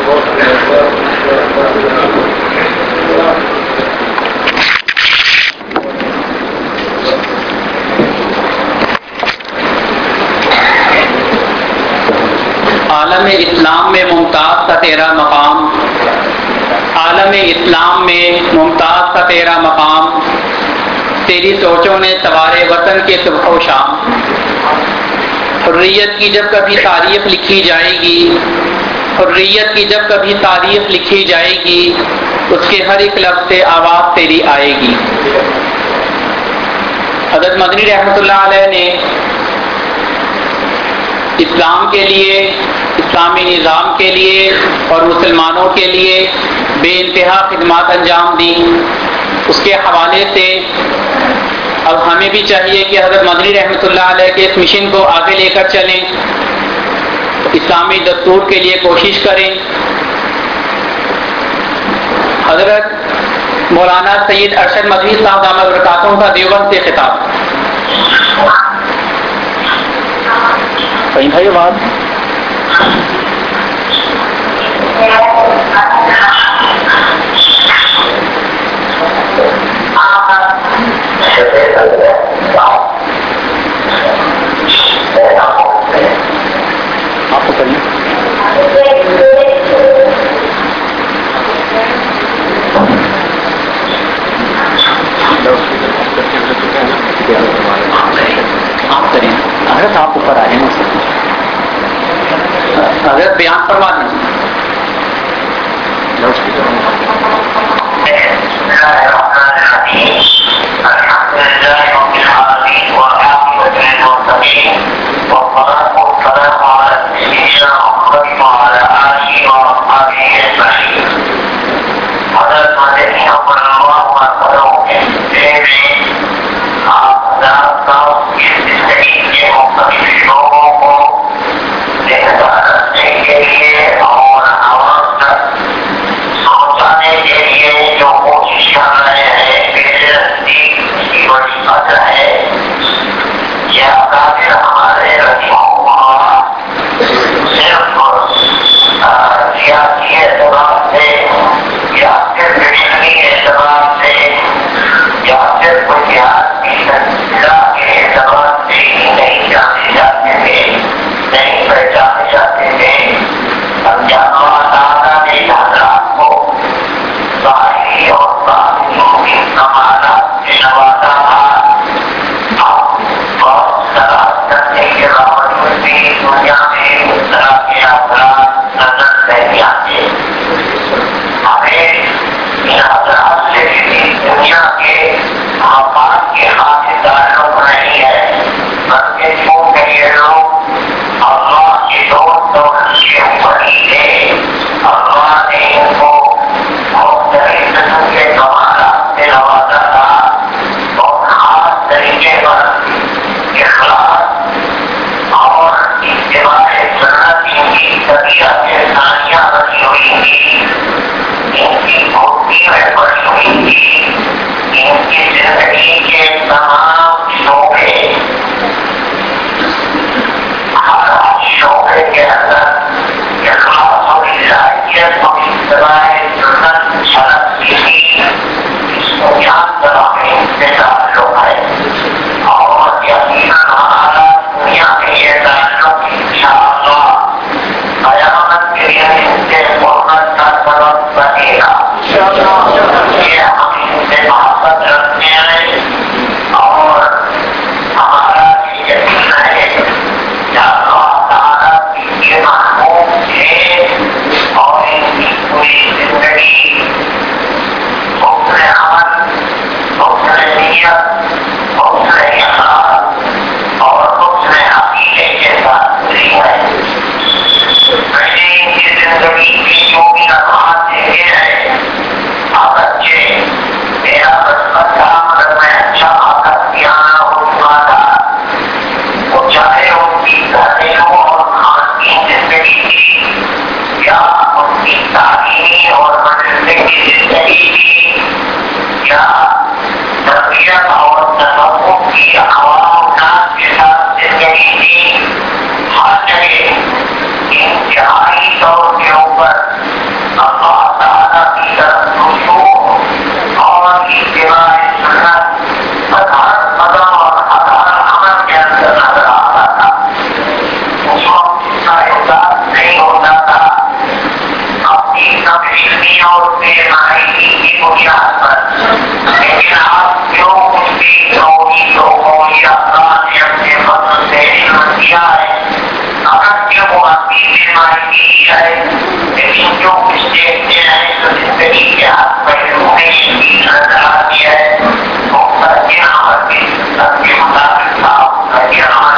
عالم اسلام میں ممتاز تھا تیرا مقام، عالم اسلام میں ممتاز تھا تیرا مقام، تیری سوچوں نے سوارے وطن کے صبح و شام۔ حریت کی جب کبھی تاریخ لکھی جائے گی، حریت کی جب کبھی تاریخ لکھی جائے گی، اس کے ہر ایک لفظ سے آواز تیری آئے گی۔ حضرت مدنی رحمۃ اللہ علیہ نے اسلام کے لیے، اسلامی نظام کے لیے اور مسلمانوں کے لیے بے انتہا خدمات انجام دی۔ اس کے حوالے سے اب ہمیں بھی چاہیے کہ حضرت مدنی رحمۃ اللہ علیہ کے اس مشن کو آگے لے کر چلیں، اسلامی دستور کے لیے کوشش کریں۔ حضرت مولانا سید ارشد مدنی صاحب دامت برکاتہم کا دیوبند سے خطاب۔ صحیح بھائی بات آپ کو کریے۔ آپ کریں حضرت، آپ اوپر آئے ہیں حضرت بیان فرما دیں۔ ہوتا تھا اپنی کم علمی اور بے معنی کی بنیاد پر، لیکن آپ جو کچھ بھی سعودی لوگوں یا اللہ نے اپنے فضل سے علم دیا ہے، اگرچہ وہ اپنی بے معنی ہی ہے، لیکن جو کچھ دیکھتے ہیں تو زندگی کے ہر پہلو میں یقین نظر آتی ہے، وہ سچے عمل کے مطابق صاف سچے عمل